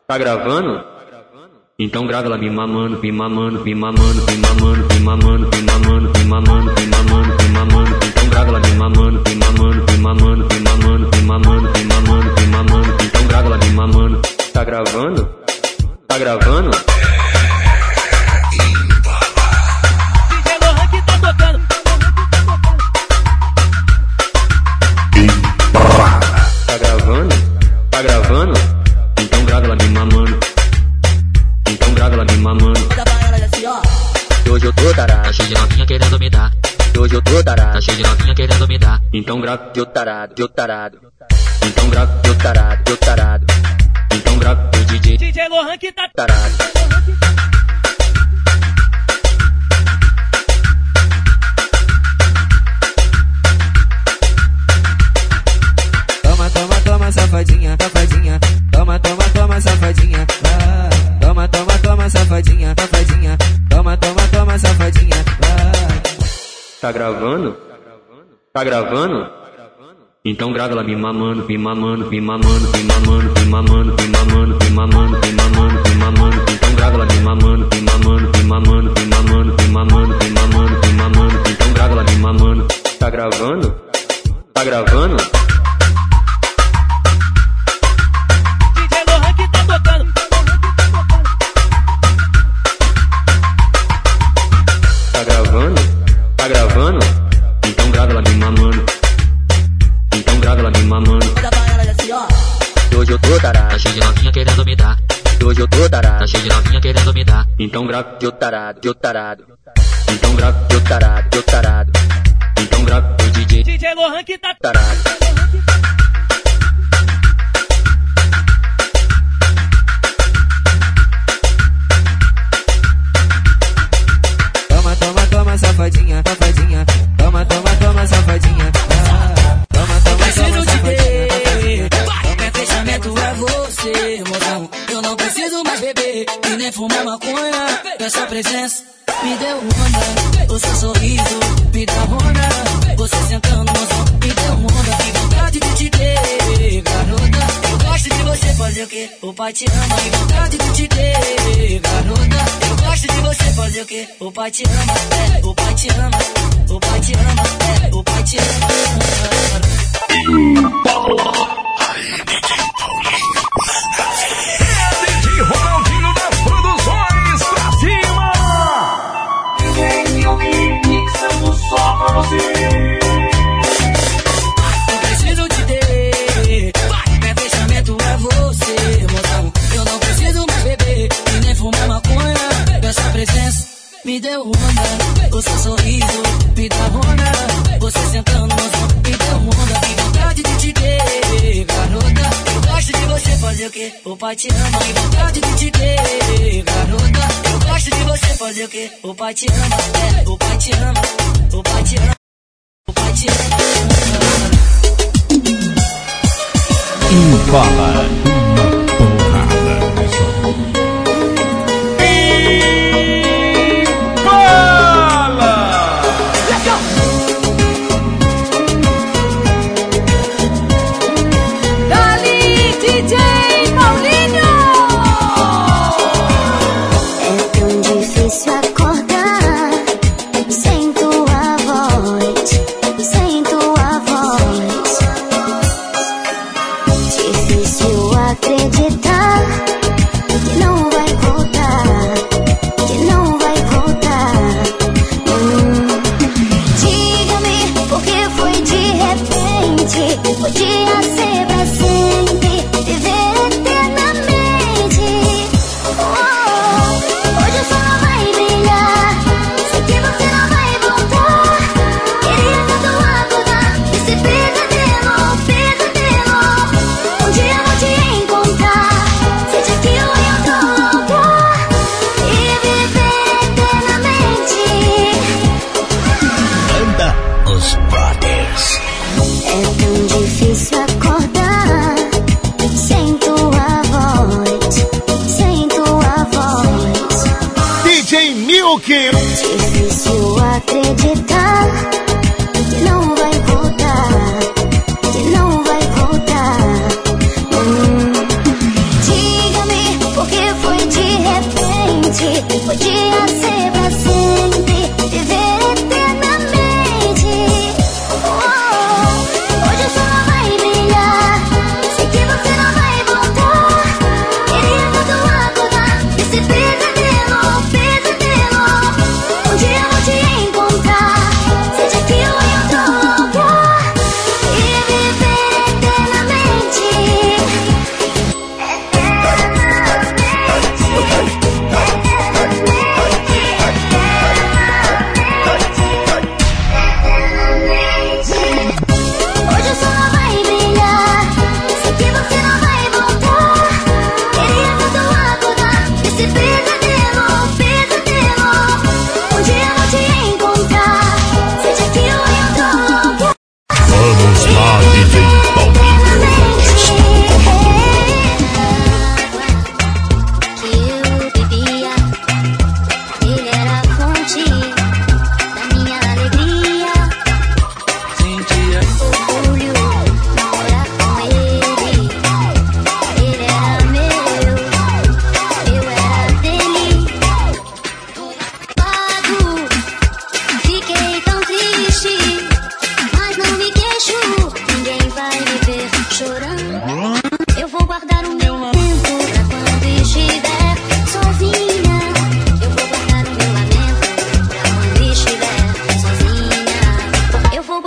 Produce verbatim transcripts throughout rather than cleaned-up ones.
Tá gravando? Então grava ela me mamando, me mamando, me mamando, me mamando, me mamando, me mamando, me mamando, me mamando, me mamando. Então grava ela me mamando, me mamando, me mamando, me mamando, me mamando, me mamando, me mamando. Então grava ela me mamando. Tá gravando? Tá gravando? Tá gravando? Tá gravando? Então grava ela me mamando. Então grava ela me mamando. Hoje eu tô tarado, tá cheio de novinha querendo me dar. Hoje eu tô tarado, tá cheio de novinha querendo me dar. Então grava, eu tarado, eu tarado. então grava, eu tarado, eu tarado. Então grava, o D J D J Lohan que tá tarado. Toma, toma, toma, safadinha, safadinha. Toma, toma, toma, safadinha. Ah, toma, toma, toma, safadinha, safadinha. Toma, toma, toma, safadinha. Ah. Tá gravando? Tá gravando? Então grava ela me mamando, me mamando, me mamando, me mamando, me mamando, me mamando, me mamando, me mamando, me mamando. Então grava ela me mamando, me mamando, me mamando, me mamando, me mamando, me mamando, me mamando. Então grava ela me mamando. Tá gravando? Tá gravando? D J Lohan que tá tocando. Tá gravando? Tá gravando? Então grava ela me mamando. Então grava ela me mamando. Hoje eu tô tarado, tá cheio de novinha querendo me dar. Hoje eu tô tarado, tá cheio de novinha querendo me dar. Então grava, eu tarado, eu tarado. então grava, eu tarado, eu tarado. então grava, o D J D J Lohan que tá tarado. Toma, toma, toma, safadinha, safadinha. Toma, toma, toma, safadinha. Ah, toma, toma, toma, safadinha, safadinha. Meu fechamento é você, mozão. Eu não preciso mais beber e nem fumar maconha. Essa presença me deu onda. O seu sorriso me dá onda. Você sentando, mozão, me deu onda. Que vontade de te ter, garota. Eu gosto de você fazer o quê? O pai te ama. Que vontade de te ter, garota. Eu gosto de você fazer o quê? O pai te ama, é, o pai te ama. O pai te ama, é, o pai te ama. D J Ronaldinho das Produções, pra cima! D J mixando só pra você. Eu preciso te ter, meu fechamento é você, mozão. Eu não preciso mais beber e nem fumar maconha. Essa presença me deu onda. O seu sorriso me dá onda. Você sentando, mozão, me deu onda. Que vontade de te ter, garota. Eu gosto de você fazer o quê? O pai te ama. Que vontade de te ter, garota. Eu gosto de você fazer o quê? O pai te ama, é, o pai te ama. O pai te ama, o pai te ama. Embala uma porrada. Difícil acreditar que não vai voltar, que não vai voltar. Hum, diga-me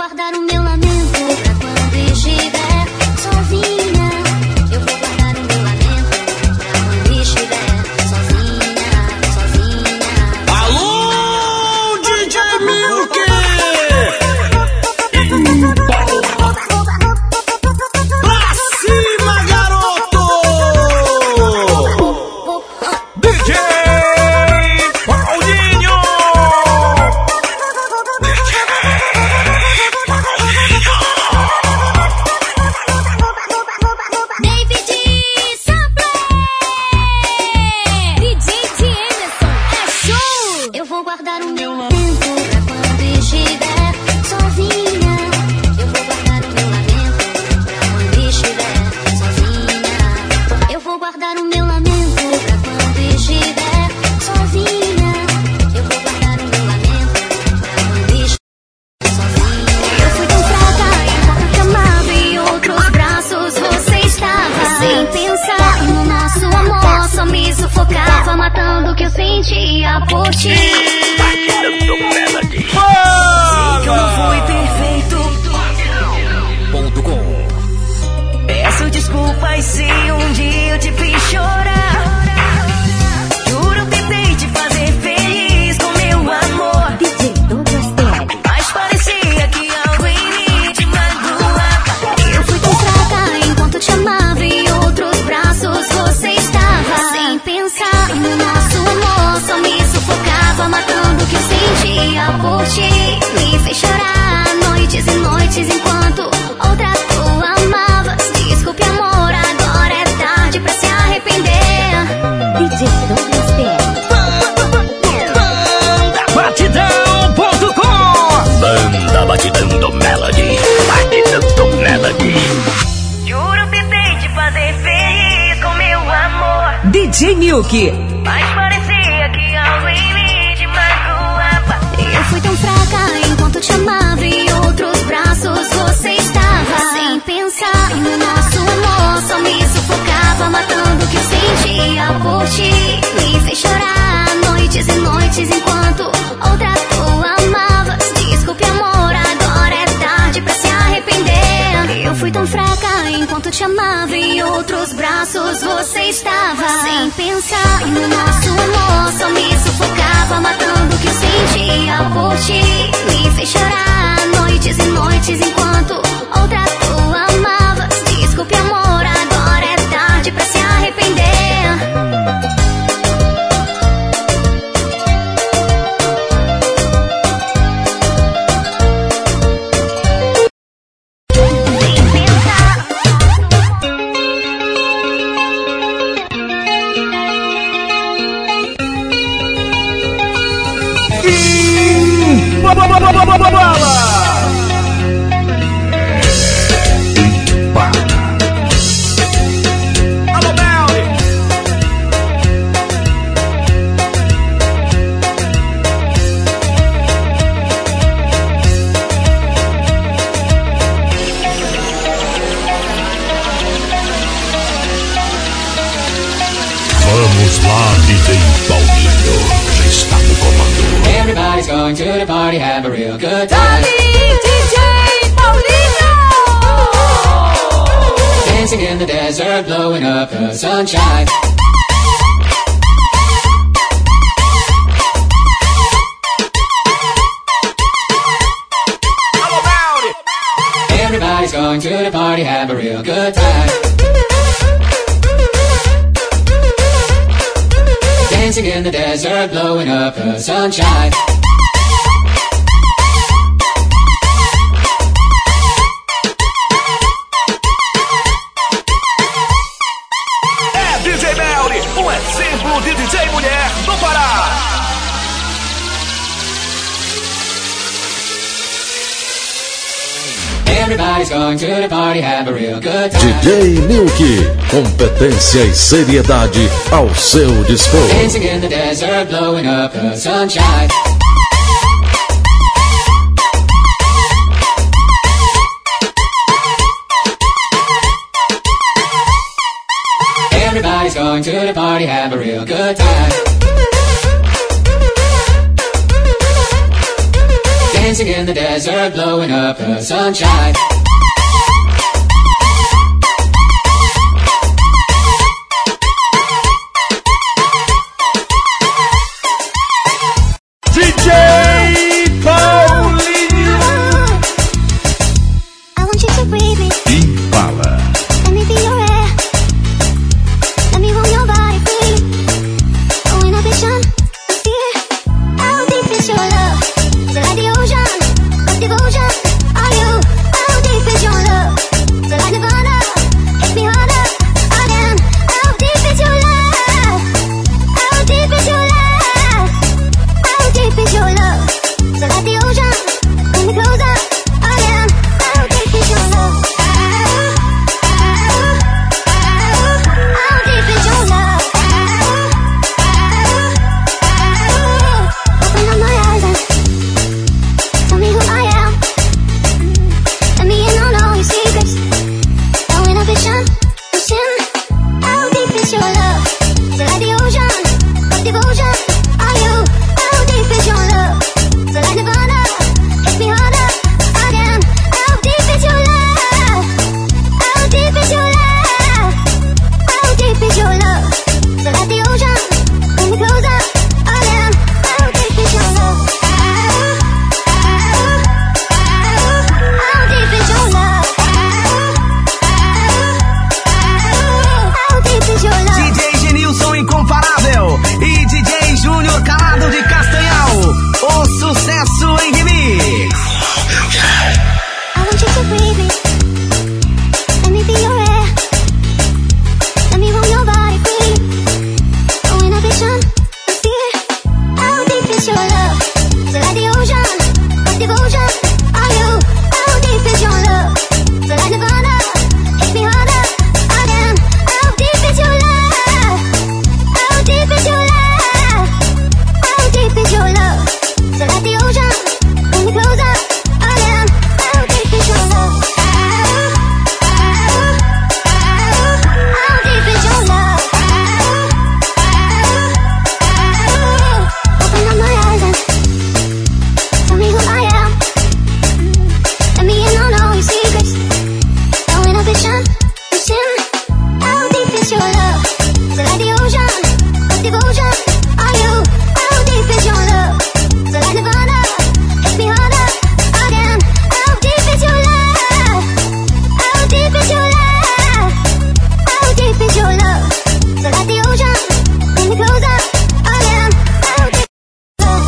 guardar o meu lamento pra quando estiver sozinha. Eu vou guardar o meu lamento pra quando estiver sozinha, sozinha. Alô, D J Milk! Pra cima, garoto! D J Paulinho! David Sample, D J Emerson, é show! Eu vou guardar o meu lamento pra quando estiver sozinha. Eu vou guardar o meu lamento pra quando estiver sozinha. Eu vou guardar o meu lamento pra quando estiver sozinha. Eu vou guardar o meu lamento pra quando estiver sozinha. Eu fui tão fraca enquanto te amava, em outros braços você estava. Sem pensar no nosso amor, só me sufocava, matando o que eu sentia por ti. Sei que eu não fui perfeito. Ponto com. Peço desculpas se um dia eu te fiz chorar. Juro, eu tentei te fazer feliz com meu amor. D J Douglas Terry. Mas parecia que algo em mim te magoava. Eu fui tão fraca enquanto te amava, em outros braços você estava. Sem pensar no nosso amor, só me sufocava, matando o que eu sentia por ti. Me fez chorar noites e noites enquanto outra tu amavas. Desculpe amor, agora é tarde pra se arrepender. D J Douglas Terry. Batidão ponto com. Banda Batidão do Melody. Batidão do Melody. Juro, eu tentei te fazer feliz com meu amor. D J Milk. Mas parecia que algo em mim te magoava. Eu fui tão fraca enquanto te amava, em outros braços você estava. Sem pensar no nosso amor, só me sufocava, matando o que eu sentia por ti. Me fez chorar noites e noites enquanto outra tu amavas. Desculpe amor, agora é tarde pra se arrepender. Eu fui tão fraca enquanto te amava, em outros braços você estava. Sem pensar no nosso amor, só me sufocava, matando o que eu sentia por ti. Me fez chorar noites e noites enquanto outra tu amavas. Desculpe amor, agora é tarde pra se arrepender. Sem pensar. Alô, Melly! Vamos lá, D J Paulinho, já está no comando. Everybody's going to the party, have a real good time. D J Paulinho! Dancing in the desert, blowing up the sunshine. Alô, Melly! Everybody's going to the party, have a real good time. Dancing in the desert, blowing up the sunshine. É D J Melly, um exemplo de D J mulher do Pará. Everybody's going to the party, have a real good time. D J Milk, competência e seriedade ao seu dispor. Dancing in the desert, blowing up the sunshine. Everybody's going to the party, have a real good time. Dancing in the desert. desert, blowing up the sunshine. D J Paulinho. I want you to breathe me. Impala. Let me be your air. Let me roam your body free. Oh, inhibition, fear. How deep is your love? Is it like the ocean of devotion? Are you? How deep is your love? Is it like Nirvana? Hit me harder again. How deep is your love? How deep is your love? How deep is your love? Is it like the ocean? Bring me closer again. How deep is your love? How deep is your love? Open up my eyes and tell me who I am. Let me in on all your secrets. No inhibition, no sin. How deep is your love? Is it like the ocean of devotion? Are you? How deep is your love? Is it like Nirvana? Hit me harder again. How deep is your love? How deep is your love? How deep is your love? Is it like the ocean? Bring me closer again. How deep is your love? How deep is your love? How deep is your love? D J Genilson Incomparável e D J Júnior Calado de Castanhal. O sucesso em remix. I want you to breathe me. Let me be your air. Let me roam your body free. No inhibition, no fear. How deep is your love? Is it like the ocean of devotion? Are you? How deep is your love? Is it like Nirvana? Hit me harder again. How deep is your love? How deep is your love? How deep is your love? Is it like the ocean? Bring me closer again. How deep is your love? How deep is your love? Open up my eyes and tell me who I am. Let me in on all your secrets. No inhibition, no sin. How deep is your love? Is it like the ocean of devotion? Are you? How deep is your love? Is it like Nirvana? Hit me harder again. How deep is your love? How deep is your love? How deep is your love? Is it like the ocean? Bring me closer again. How deep is your love?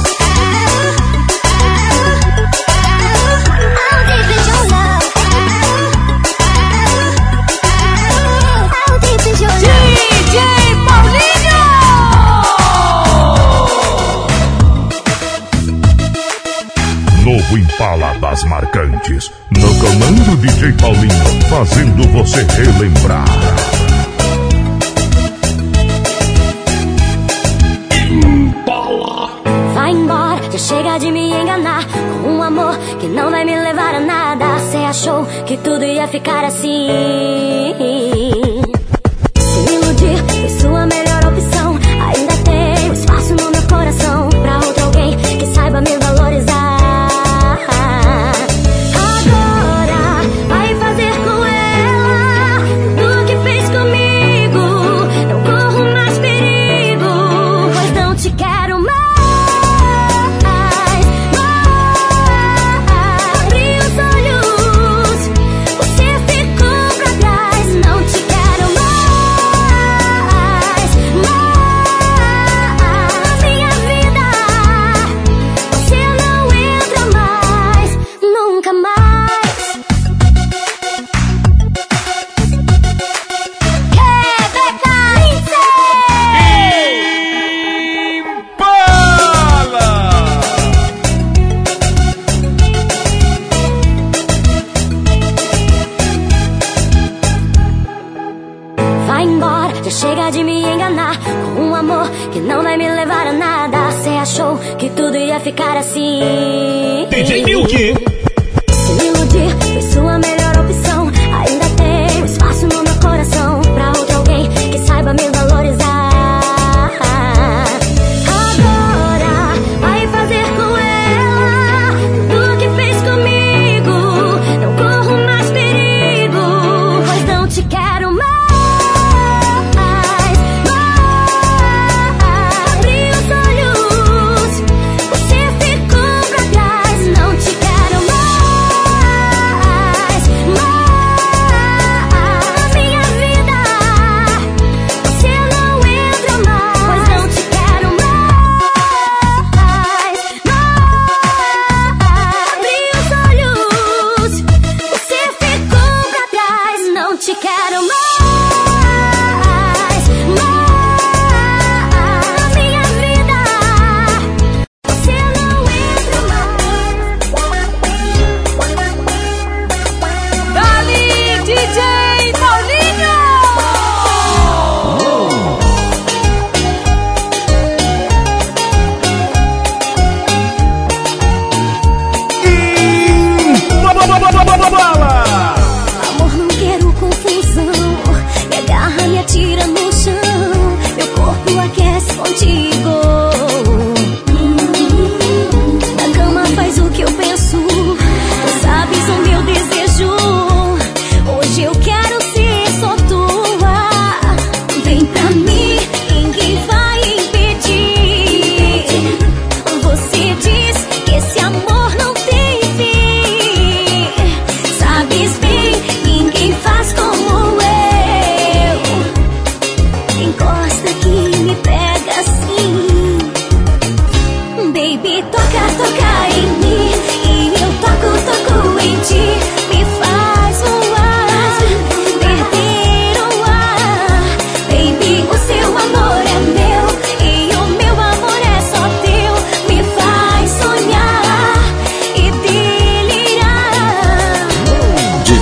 How deep is your love? How deep is your love? D J Paulinho! Novo Impala das Marcantes. No comando D J Paulinho, fazendo você relembrar. Vai embora, já chega de me enganar com um amor que não vai me levar a nada. Cê achou que tudo ia ficar assim? Se iludir foi sua melhor opção. Ainda tem um espaço no meu coração pra outro alguém que saiba me valorizar. Agora vai fazer com ela tudo que fez comigo. Não corro mais perigo, pois não te quero mais. Abri os olhos, você ficou pra trás. Não te quero mais, mais. Minha vida, você não entra mais, nunca mais. Rebeca Vai embora, já chega de me enganar com um amor que não vai me levar a nada. Cê achou que tudo ia ficar assim? D J Milk. Se iludir foi sua melhor opção. Ainda tem um espaço no meu coração pra outro alguém que saiba me valorizar. Agora vai fazer com ela tudo que fez comigo.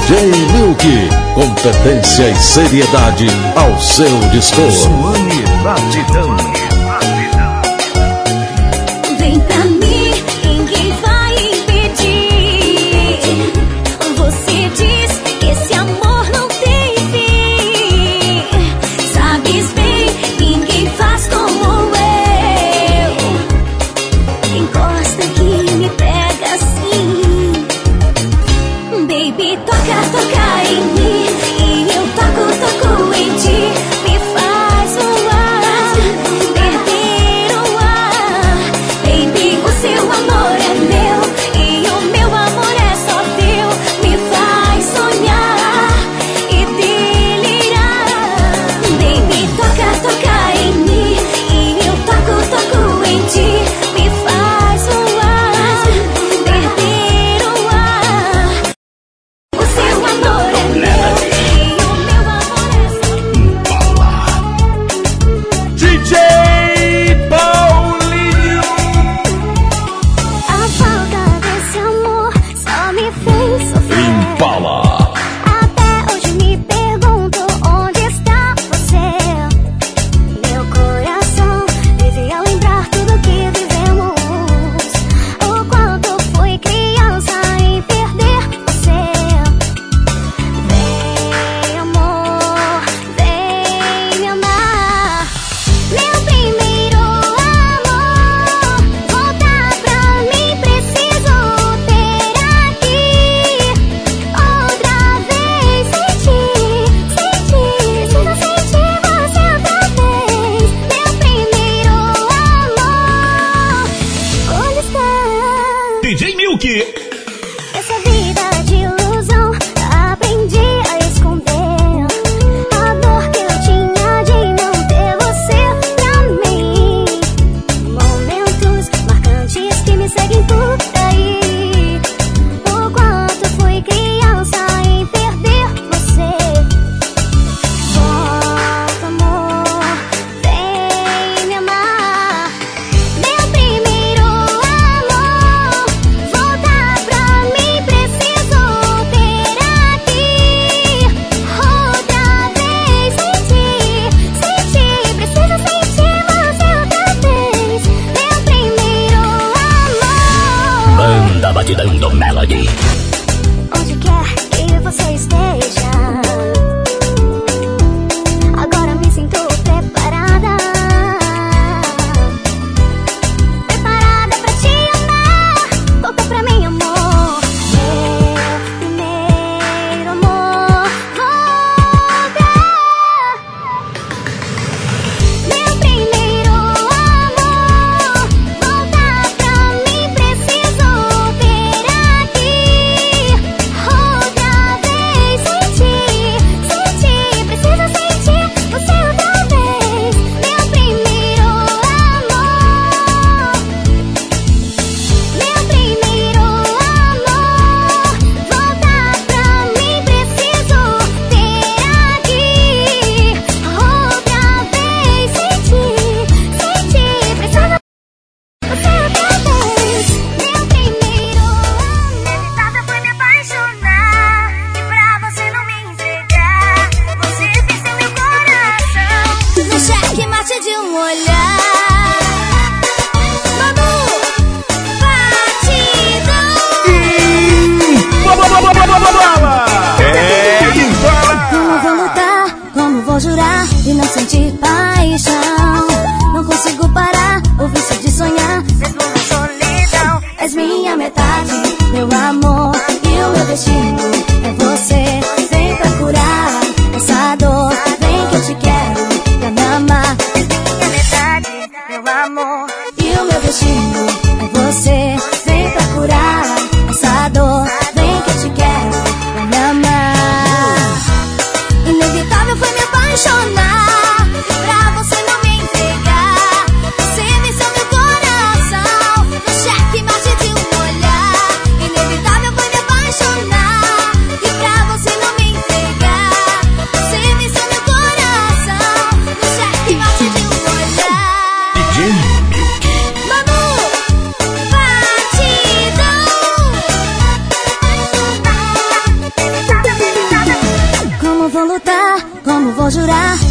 J Milk, competência e seriedade ao seu dispor. Suane Batidão. Vem pra mim, ninguém vai impedir. Você diz que esse amor não tem fim. Sabes bem, ninguém faz como eu. Encosta que me pega assim. Baby, toca, toca em mim. E eu toco, toco em ti. Me faz voar, perder o ar. Baby, o seu amor é meu e o meu amor é só teu. Me faz sonhar e delirar. Baby, toca, toca em mim. E eu toco, toco em ti. Me faz voar, perder o ar. O seu amor é meu e o meu amor é só D J Paulinho. a falta desse amor só me fez sofrer. Impala. Até hoje me pergunto onde está você. Meu coração vive a lembrar tudo que vivemos. O quanto fui criança em perder você. Vem, amor, vem me amar. Meu primeiro amor, volta pra mim, preciso ter aqui outra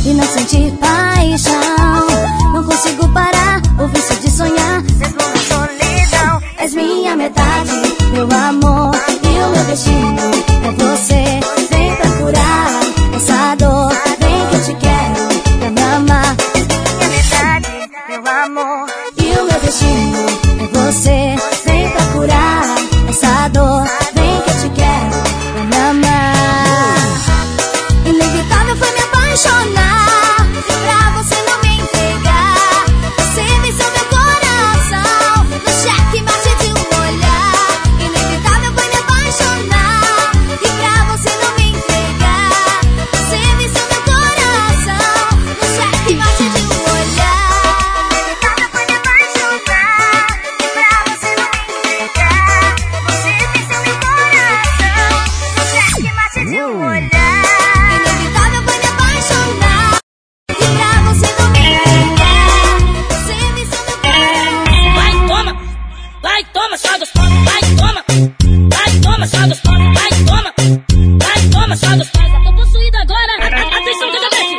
e não sentir paixão. Não consigo parar o vício de sonhar, mesmo na solidão. És minha metade, meu amor, e o meu destino é você. Vem pra curar essa dor, vem que eu te quero pra me amar. És minha metade, meu amor, e o meu destino é você. Vem pra curar essa dor, vem que eu te quero pra me amar. Inevitável foi me apaixonar, pra você não me entregar. Você venceu meu coração no cheque mate de um olhar. Inevitável foi me apaixonar, e pra você não me entregar. Você venceu meu coração no cheque mate de um olhar. Inevitável foi me apaixonar, e pra você não me entregar. Você venceu meu coração no cheque mate de um olhar. Inevitável foi me apaixonar, e pra você não me entregar. Você venceu meu coração. Vai, toma, vai, toma, só dos pop, vai, toma, vai, toma, só dos pop, vai, toma, vai, toma, só dos pop. Tô possuído agora, a- a- atenção que eu já desci.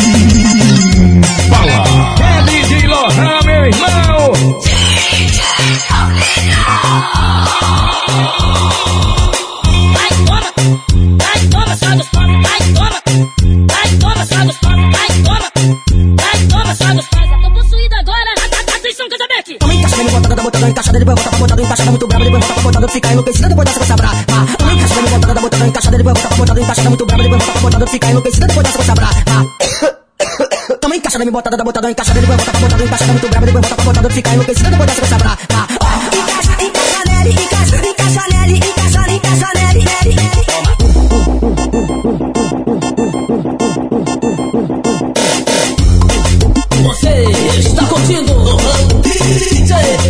É D J Lohan, meu irmão. Vai, toma, vai, toma, só dos pop, vai, toma, vai, toma, só dos pop, vai, toma, vai, toma, só dos pop. Tô possuído agora, a- a- atenção que eu já desci. Toma encaixada, me botada, botada, encaixada, depois volta pra botada, encaixada, muito brava, depois volta pra botada, fica enlouquecida, depois dessa coisa brava. Toma encaixada, me botada, botada, encaixada, depois volta pra botada, encaixada, muito brava, depois volta pra botada, fica enlouquecida, depois dessa coisa brava. Toma encaixada, me botada, botada, encaixada, depois volta pra botada, encaixada, muito brava, depois volta pra botada, fica enlouquecida, depois dessa coisa brava. Encaixa, encaixa nele, encaixa, encaixa nele, encaixa, encaixa nele, nele, nele. Você está curtindo o D J.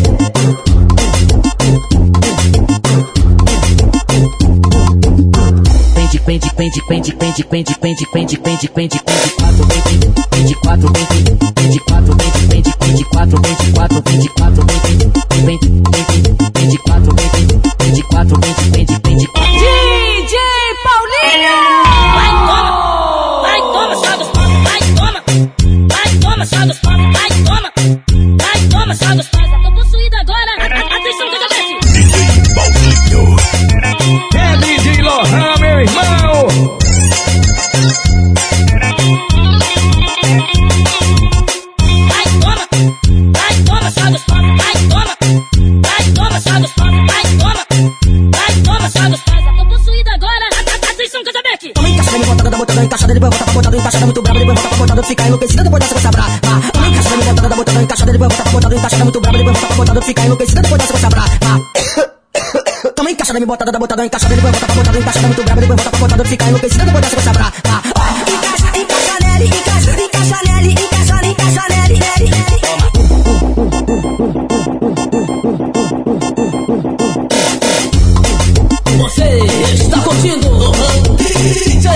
Pende, pende, pende, pende, pende, pende, pende, pende, pende, pende, pende, quatro, pende, pende, quatro, pende, pende, quatro, pende, pende, pende, quatro, pende, quatro, pende, quatro, pende, pende, pende, pende, quatro, pende, pende, quatro, pende, pende, pende, quatro. D J Paulinho! Vai, toma! Vai, toma, só dos pop, vai, toma! Vai, toma, só dos pop, vai, toma! Vai, toma, só dos pop. Tô possuído agora, a- a- atenção que eu já desci. É D J Lohan, meu irmão. Vai, toma! Vai, toma, só dos pop, vai, toma! Vai, toma, só dos pop, vai, toma! Vai, toma, só dos pop. Tô possuído agora, a- a- atenção que eu já desci. Toma encaixada, me botada, botada, encaixada, depois volta pra botada, encaixada, muito brava, depois volta pra botada, fica enlouquecida, depois dessa coisa brava. Toma encaixada, me botada, botada, encaixada, depois volta pra botada, encaixada, muito brava, depois volta pra botada, fica enlouquecida, depois dessa coisa brava. Toma encaixada, me botada, botada, encaixada, depois volta pra botada, encaixada, muito brava, depois volta pra botada, fica enlouquecida, depois dessa coisa brava. Encaixa, encaixa nele, encaixa, encaixa nele, encaixa, encaixa nele, nele, nele. Você está curtindo o D J.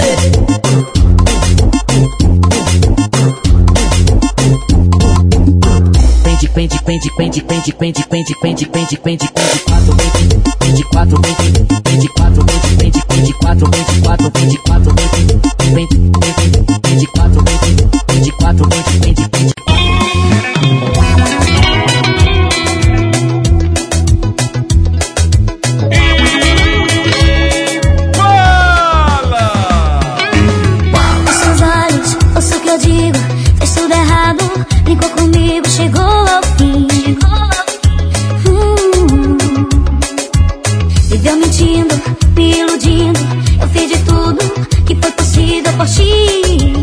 Pende, pende, pende, pende, pende, pende, pende, pende, pende, pende, pende, quatro, pende, pende, quatro, pende, pende, quatro, pende, pende, pende, quatro, pende, quatro, pende, quatro, pende, pende, pende, pende, quatro, pende, pende, quatro, pende, pende, pende, Os seus olhos, ouço o que eu digo. Fez tudo errado, brincou comigo, chegou ao fim. Hum. Viveu mentindo, me iludindo. Eu fiz de tudo que foi possível por ti.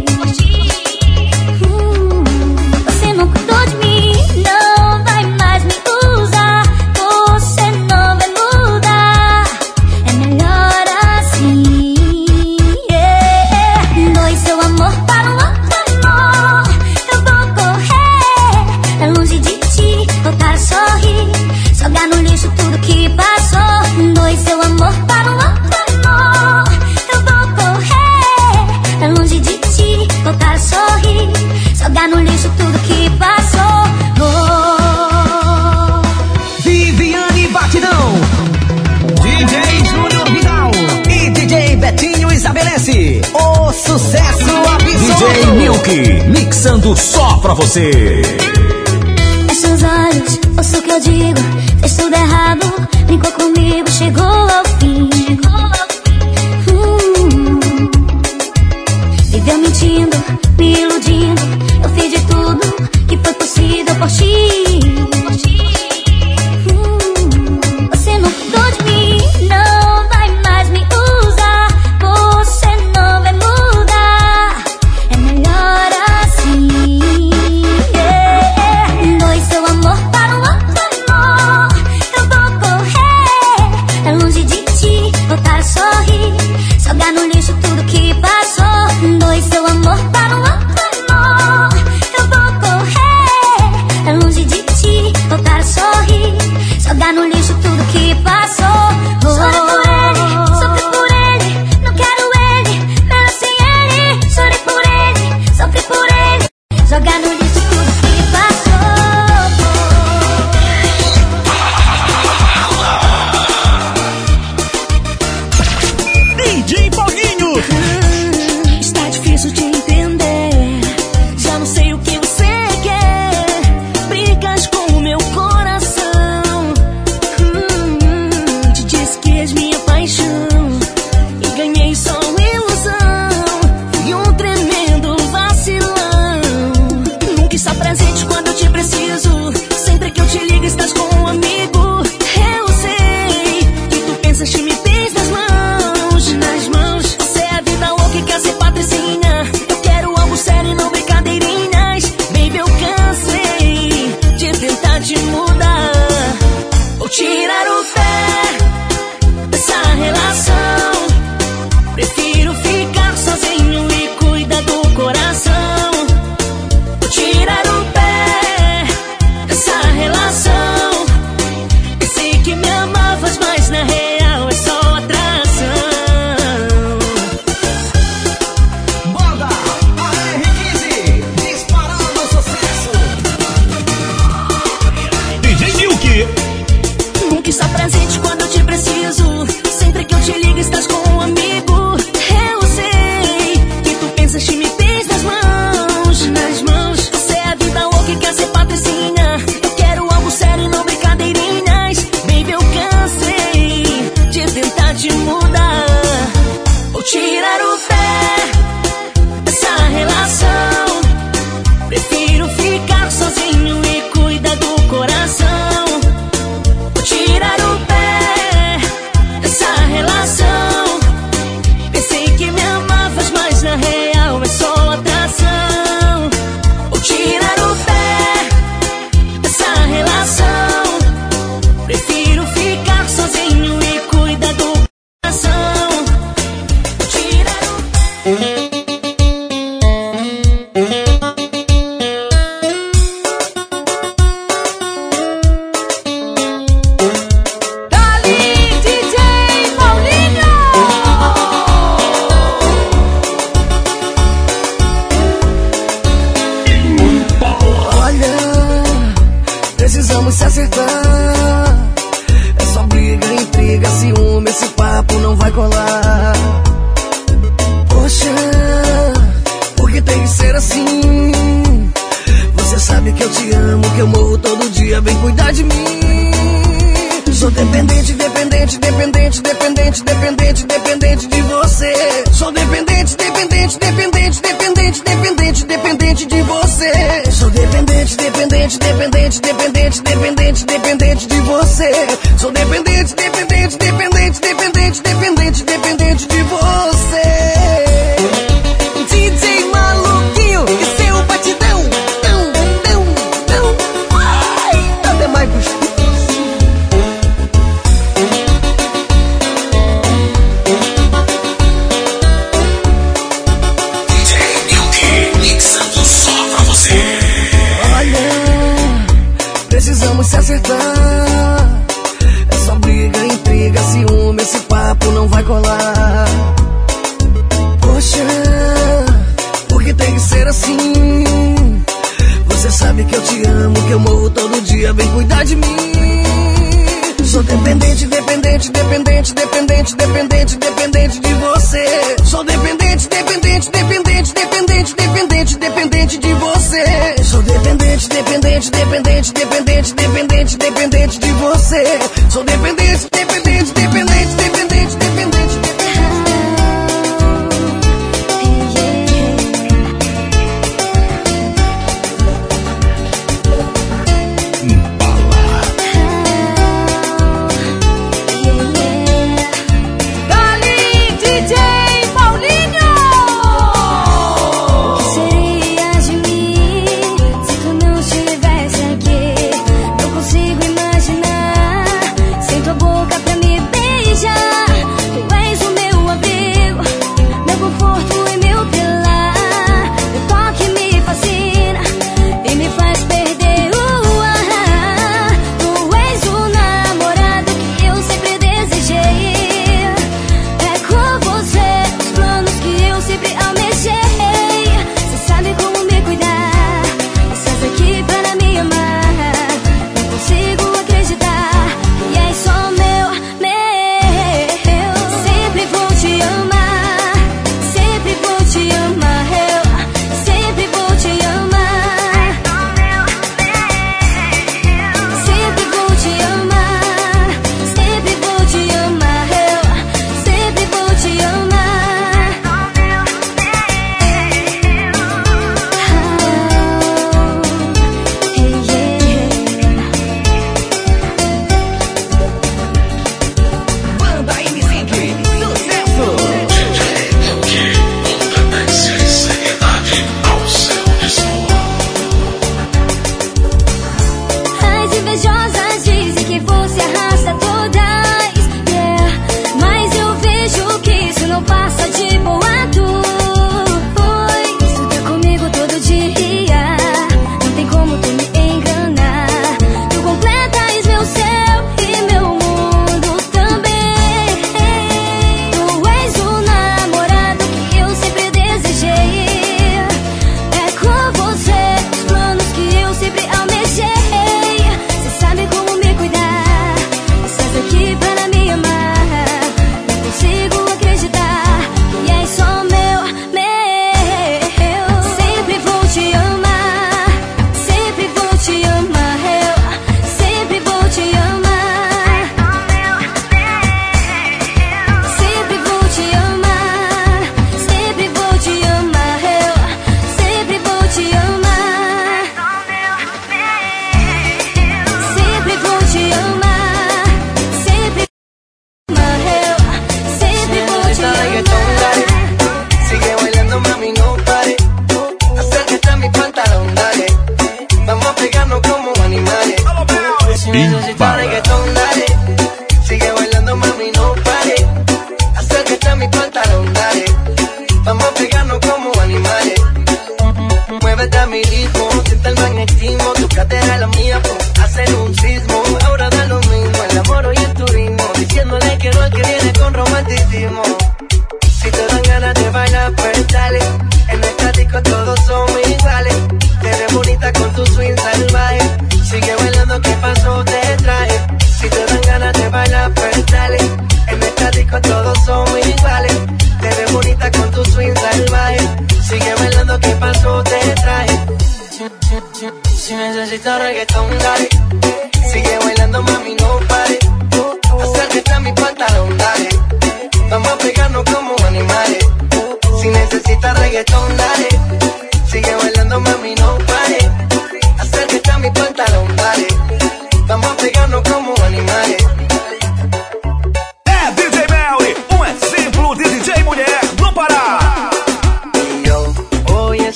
Hum. Você não cuidou de mim, não vai mais me usar. Você não vai mudar, é melhor assim. Yeah. Doe seu amor para um outro amor. Eu vou correr pra longe de ti, voltar a sorrir, jogar no lixo tudo que passou. Doe seu amor para um outro amor. Eu vou correr pra longe de ti, voltar a sorrir, jogar no lixo tudo que passou. Oh. Viviane Batidão, D J Júnior Vidal e D J Betinho estabelece o sucesso absoluto. D J Milton. Milk, mixando só pra você. Fecha os olhos, ouça o que eu digo. Fez tudo errado, brincou comigo, chegou ao fim. Hum. Viveu mentindo, me iludindo. Eu fiz de tudo que foi possível por ti. Hum. Você não cuidou de mim, não vai mais me usar. Você não vai mudar, é melhor assim. Yeah. Dois seu amor para um outro amor. Eu vou correr, é longe de ti, voltar a sorrir, jogar no lixo tudo que passou. Dois seu amor para um outro amor. Eu vou correr, é longe de ti, voltar a sorrir, jogar no lixo tudo que passou. Chorei por ele, sofri por ele, não quero ele, melhor sem ele. Chorei por ele, sofri por ele, jogar no lixo tudo que passou. D J Paulinho. Hum, está difícil de entender. Já não sei o que você quer. Brigas com o meu coração. Hum, te disse que és minha paixão e ganhei só ilusão. Fui um tremendo vacilão. Nunca está presente quando eu te preciso. Sempre que eu te ligo estás com um amigo. Eu sei que tu pensas que me tens nas mãos, nas mãos. Você é a vida louca e quer ser patricinha. Eu quero algo sério e não brincadeirinhas. Baby, eu cansei de tentar te mudar. Vou tirar o pé dessa relação. Prefiro ficar sozinho e cuidar do coração. Vou tirar o pé dessa relação. Pensei que me amavas, mas na real é só atração. Banda A R quinze, disparando sucesso. D J Milk. Nunca está presente quando eu te preciso. Sempre que eu te ligo estás com um amigo. Eu sei que tu pensas que me tens nas mãos, nas mãos. Você é a vida louca e quer ser patricinha. Eu quero algo sério e não brincadeirinhas. Baby, eu cansei de tentar te mudar. Vou tirar o pé dessa relação. Prefiro ficar sozinho e cuidar do coração. Vou tirar o pé dessa relação. Pensei que me amavas, mas na real é só atração. Vou tirar o pé dessa relação. Prefiro ficar sozinho e cuidar do coração. Vou tirar o Dali, D J Paulinho. Olha, precisamos se acertar. É só briga, intriga, ciúme, esse papo não vai colar. Poxa, por que tem que ser assim? Você sabe que eu te amo, que eu morro todo dia, vem cuidar de mim. Sou dependente, dependente, dependente, dependente, dependente, dependente de você. Sou dependente, dependente, dependente, dependente, dependente, dependente de você. Sou dependente, dependente, dependente, dependente, dependente, dependente de você. Sou dependente, dependente, dependente, dependente, dependente, dependente de você. D J Maluquinho e seu batidão. Tão, tão, tão. Ai, até mais. Olha, precisamos se acertar. É só briga, intriga, ciúme, esse papo não vai colar. dependente, dependente, dependente, dependente, dependente de você. Sou dependente, dependente, dependente, dependente, dependente, dependente.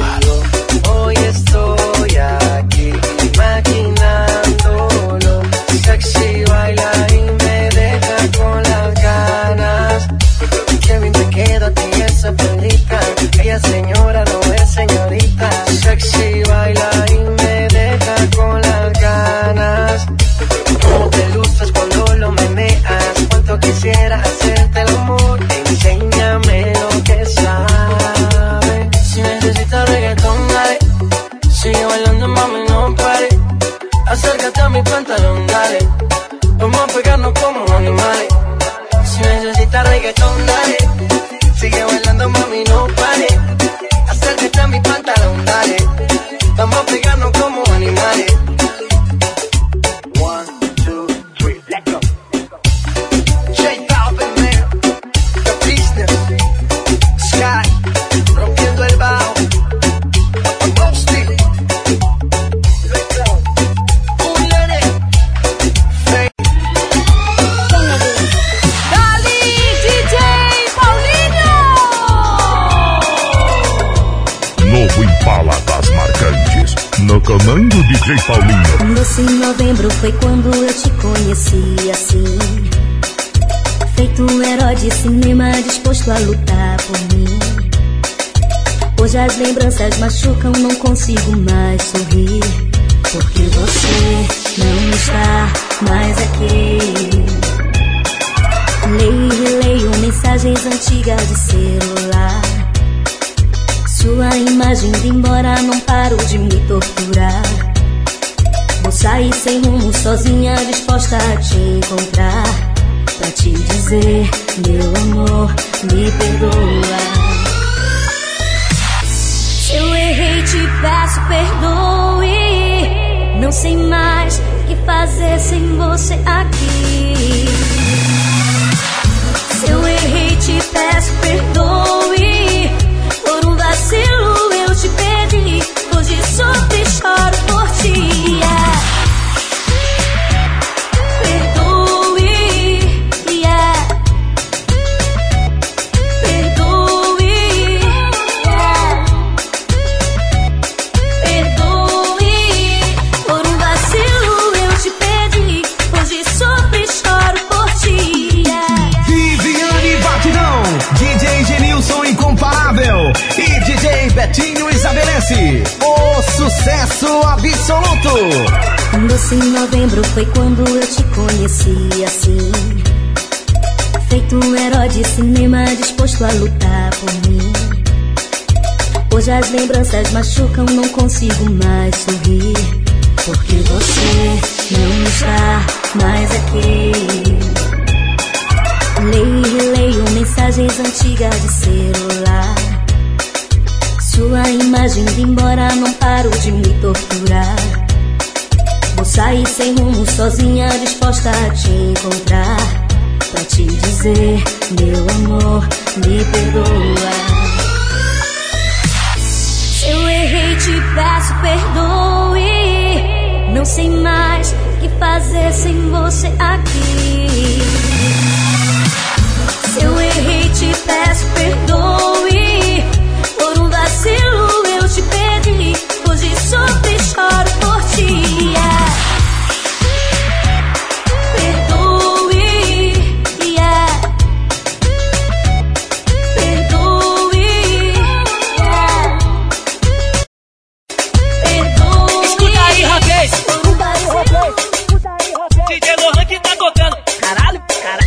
Hoy estoy aquí imaginándolo. comando D J Paulinho. Doce em novembro foi quando eu te conheci assim, feito um herói de cinema disposto a lutar por mim. Hoje as lembranças machucam, não consigo mais sorrir, porque você não está mais aqui. Leio e releio mensagens antigas de celular, sua imagem indo embora, não paro de me torturar. Vou sair sem rumo, sozinha, disposta a te encontrar, pra te dizer, meu amor, me perdoa. Se eu errei, te peço perdoe. Não sei mais o que fazer sem você aqui. Se eu errei, te peço perdoe. Por um vacilo eu te perdi, hoje sofro e choro por ti. Yeah. Perdoe, yeah. Perdoe, yeah. Perdoe. Por um vacilo eu te perdi, hoje sofro e choro por ti. Yeah. Viviane Batidão, D J Genilson Incomparável e D J Betinho estabelece o sucesso absoluto. Doce em novembro foi quando eu te conheci assim, feito um herói de cinema disposto a lutar por mim. Hoje as lembranças machucam, não consigo mais sorrir, porque você não está mais aqui. Leio e releio mensagens antigas de celular, sua imagem indo embora, não paro de me torturar. Vou sair sem rumo, sozinha, disposta a te encontrar, pra te dizer, meu amor, me perdoa. Se eu errei, te peço perdoe. Não sei mais o que fazer sem você aqui. Se eu errei, te peço perdoe. Por um vacilo eu te perdi, hoje sofro e choro por ti. Yeah. Perdoe, yeah. Perdoe, yeah. Perdoe. Escuta aí, rapaz. D J Lohan que tá tocando. Caralho, caralho.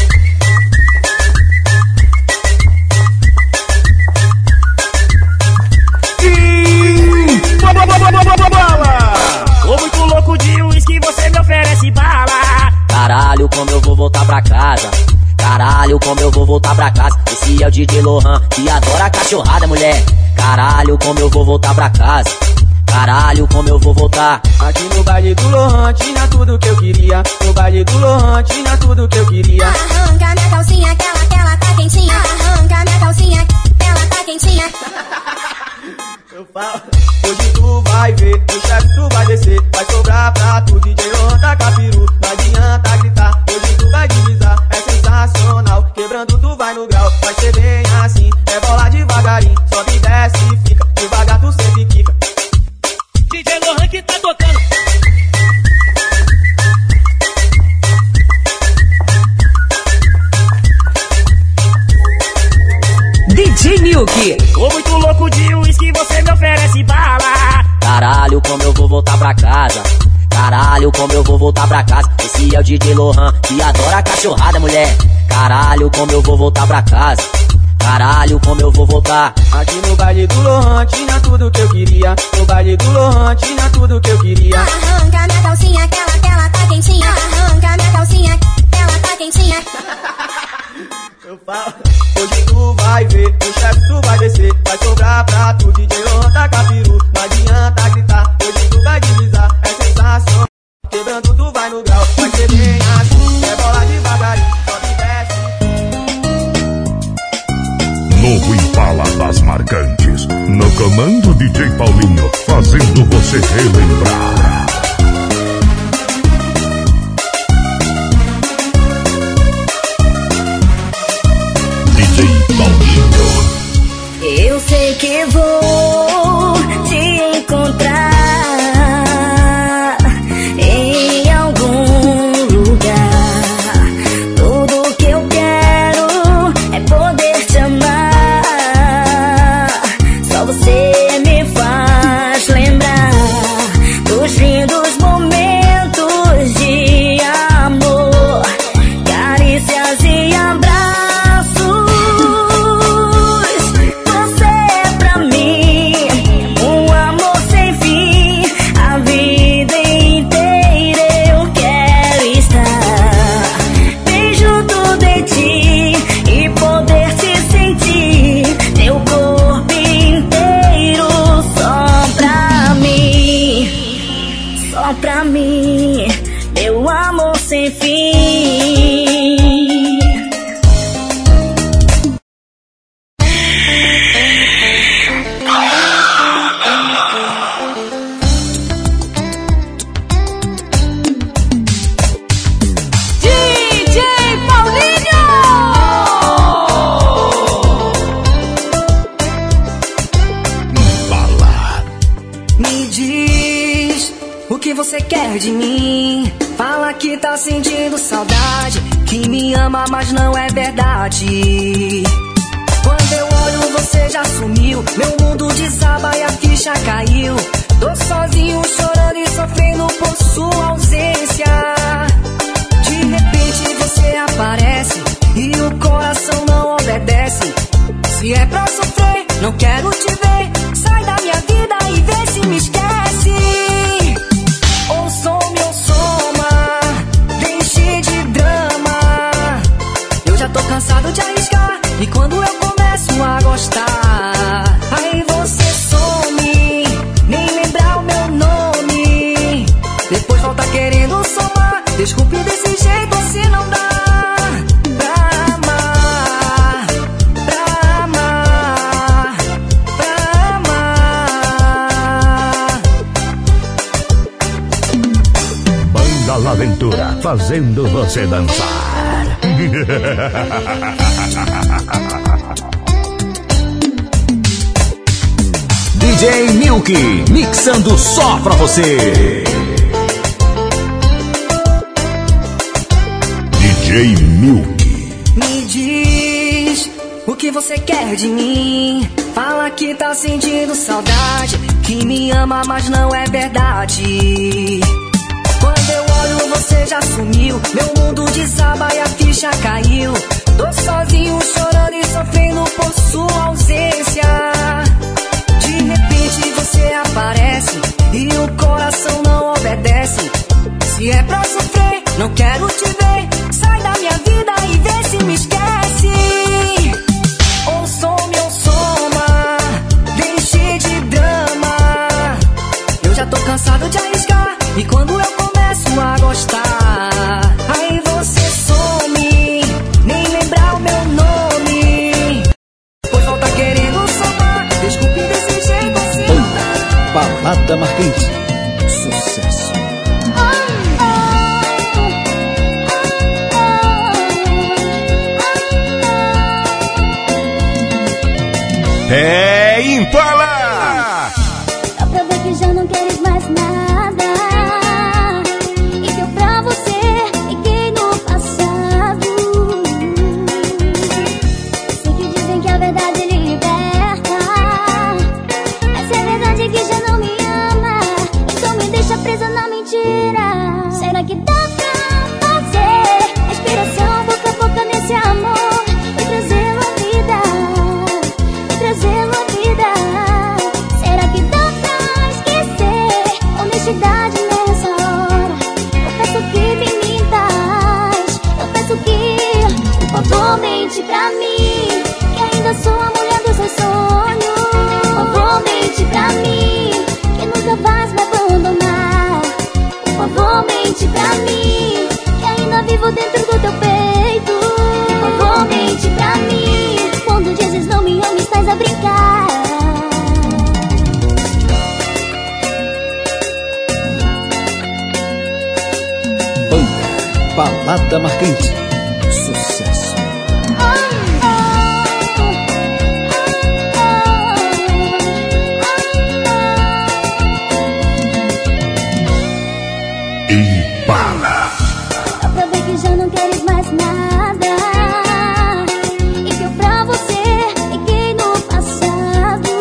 Tô muito louco de uísque, você me oferece bala. Caralho, como eu vou voltar pra casa. Caralho, como eu vou voltar pra casa. Esse é o D J Lohan, que adora a cachorrada, mulher. Caralho, como eu vou voltar pra casa. Caralho, como eu vou voltar. Aqui no baile do Lohan tinha tudo que eu queria. No baile do Lohan tinha tudo que eu queria. Arranca minha calcinha, que ela, que ela tá quentinha. Arranca minha calcinha, que ela tá quentinha. Eu falo, hoje tu vai ver, o chefe tu vai descer, vai sobrar pra tu, D J Lohan tá capiru, não adianta gritar, hoje tu vai divisar, é sensacional, quebrando tu vai no grau, vai ser bem assim, é bola devagarinho, sobe e desce e fica, devagar tu sempre quica. D J Lohan que tá tocando. D J Milk. Tô muito louco de uísque, você me oferece bala. Caralho, como eu vou voltar pra casa. Caralho, como eu vou voltar pra casa. Esse é o D J Lohan, que adora a cachorrada, mulher. Caralho, como eu vou voltar pra casa. Caralho, como eu vou voltar. Aqui no baile do Lohan tinha tudo que eu queria. No baile do Lohan tinha tudo que eu queria. Arranca minha calcinha, que ela, que ela tá quentinha. Arranca minha calcinha, que ela tá quentinha. Eu falo, hoje tu vai ver, o chefe tu vai descer, vai sobrar pra tu, D J Lohan tá capiru, não adianta gritar, hoje tu vai divisar, é sensação, quebrando tu vai no grau, vai ser bem assim, é bola devagarinho, sobe e desce. Novo Impala das Marcantes, no comando D J Paulinho, fazendo você relembrar. Eu sei que vou te encontrar só pra mim, meu amor sem fim. Você quer de mim? Fala que tá sentindo saudade, que me ama, mas não é verdade. Quando eu olho, você já sumiu. Meu mundo desaba e a ficha caiu. Tô sozinho, chorando e sofrendo por sua ausência. De repente você aparece e o coração não obedece. Se é pra sofrer, não quero te ver. Sai da minha vida e vê se me esquece. Ou some ou soma, deixe de drama. Eu já tô cansado de arriscar, e quando eu começo a gostar, aí você some, nem lembrar o meu nome. Depois volta querendo somar. Desculpe desse jeito, assim não dá. Pra amar, pra amar, pra amar. Banda La Aventura, fazendo você dançar. D J Milk, mixando só pra você. D J Milk. Me diz o que você quer de mim. Fala que tá sentindo saudade, que me ama, mas não é verdade. Quando eu olho, você já sumiu. Meu mundo desaba e a ficha caiu. Tô sozinho, chorando e sofrendo por sua ausência. De repente você aparece e o coração não obedece. Se é pra sofrer, não quero te ver. Sai da minha vida e vê se me esquece. Ou some ou soma, deixe de drama. Eu já tô cansado de arriscar, e quando eu começo a gostar, aí você some, nem lembrar o meu nome. Depois volta querendo somar. Desculpe desse jeito, assim não dá. Balada Marcante, sucesso. É Impala! Dá pra ver que já não queres mais nada, e que eu pra você fiquei no passado. Sei que dizem que a verdade liberta, mas é verdade que já não me ama, então me deixa presa na mentira. Será que dá pra fazer respiração boca a boca nesse amor e trazê-lo à vida? Trazê-lo à vida. Será que dá pra esquecer honestidade nessa hora? Eu peço que me mintas, eu peço que, por favor, mente pra mim, que ainda sou a mulher dos seus sonhos. Por favor, mente pra mim, que nunca vais me abandonar. Por favor, mente pra mim, que ainda vivo dentro do teu peito. Por favor, mente pra mim, quando dizes não me ama, estás a brincar. Banda Balada Marcante, sucesso. Impala. Dá pra ver que já não queres mais nada, e que eu pra você fiquei no passado.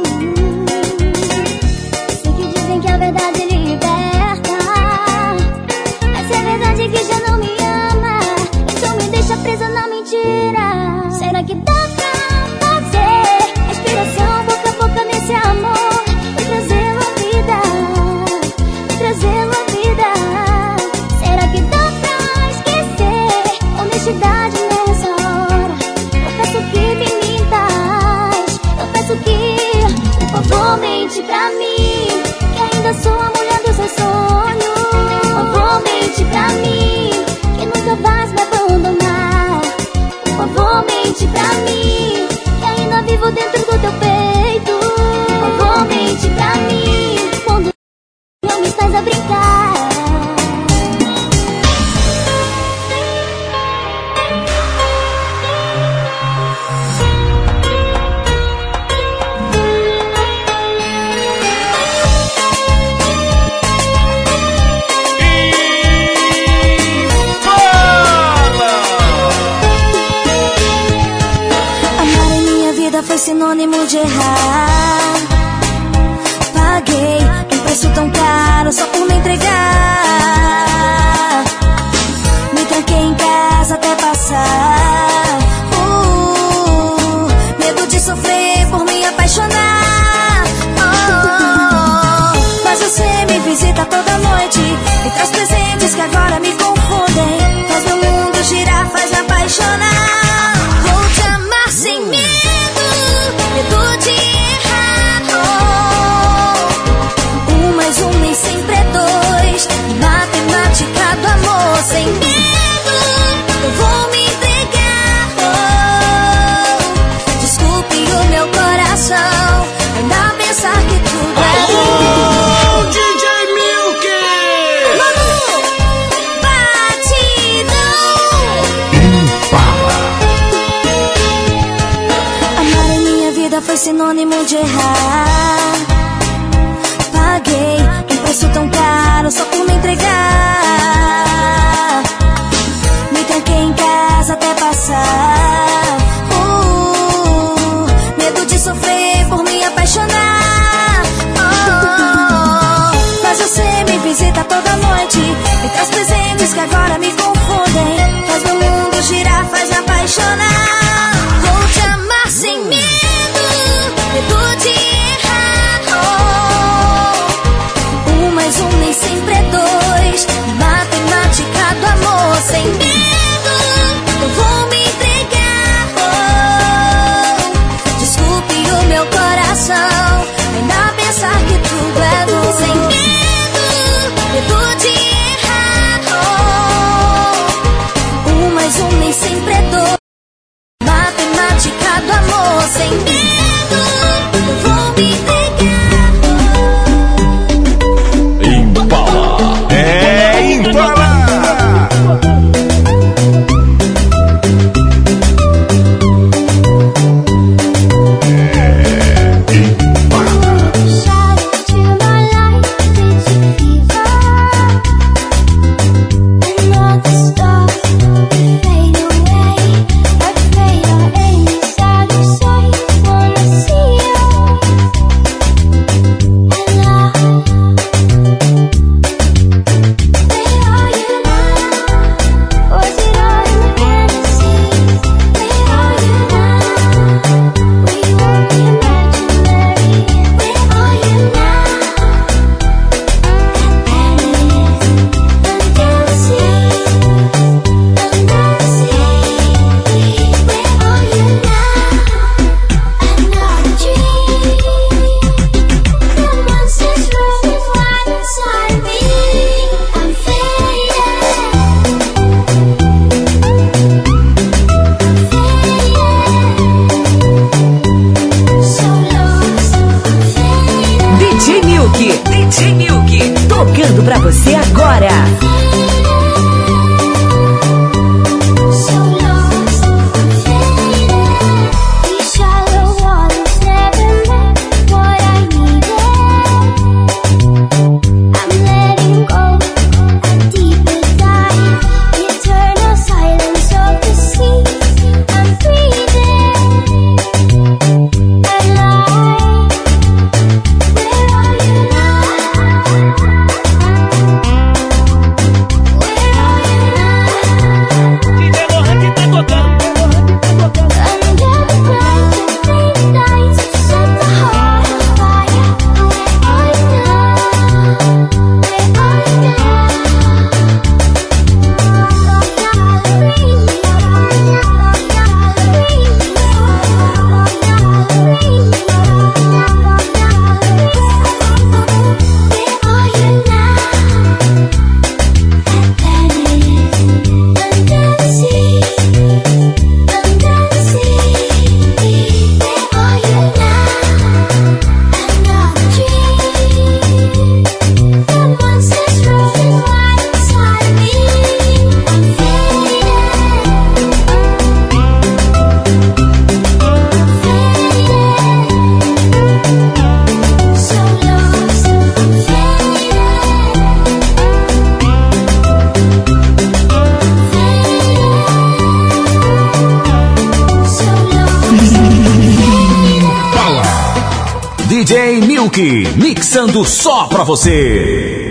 Sei que dizem que a verdade liberta, mas é verdade que já não me ama, então me deixa presa na mentira. Será que dá pra fazer respiração boca a boca nesse amor e trazê-lo à vida? Trazê-lo à vida. pra mim que ainda vivo dentro do teu peito. Por favor, mente pra mim quando não me estás a brincar. Foi sinônimo de errar. Paguei um preço tão caro só por me entregar. Me tranquei em casa até passar. uh, Medo de sofrer por me apaixonar. oh, Mas você me visita toda noite e traz presentes que agora me confundem. Faz meu mundo girar, faz me apaixonar. Vou te amar sem medo, medo de errar. oh. Um mais um nem sempre é dois. Matemática do amor. Sem medo eu vou me entregar. oh. Desculpe o meu coração ainda pensar que tudo é bom. D J Milk! Manu, batidão. Amar em minha vida foi sinônimo de errar. Paguei um preço tão caro só por me entregar. Me tranquei em casa até passar. uh, Medo de sofrer por me apaixonar. oh, Mas você me visita toda noite e traz presentes que agora me confundem. Faz meu mundo girar, faz me apaixonar. Vou te amar sem medo, medo de errar. oh. Um mais um nem sempre é dois. Matemática do amor. Sem medo eu vou me entregar. oh. Desculpe o meu coração ainda pensar que tudo é bom. Sem medo, medo de errar. oh. Um mais um nem sempre é dois. Matemática do amor. Sem medo eu vou me entregar. Impala! É Impala! D J Milk, tocando pra você agora. Where are you now? Milk, mixando só pra você.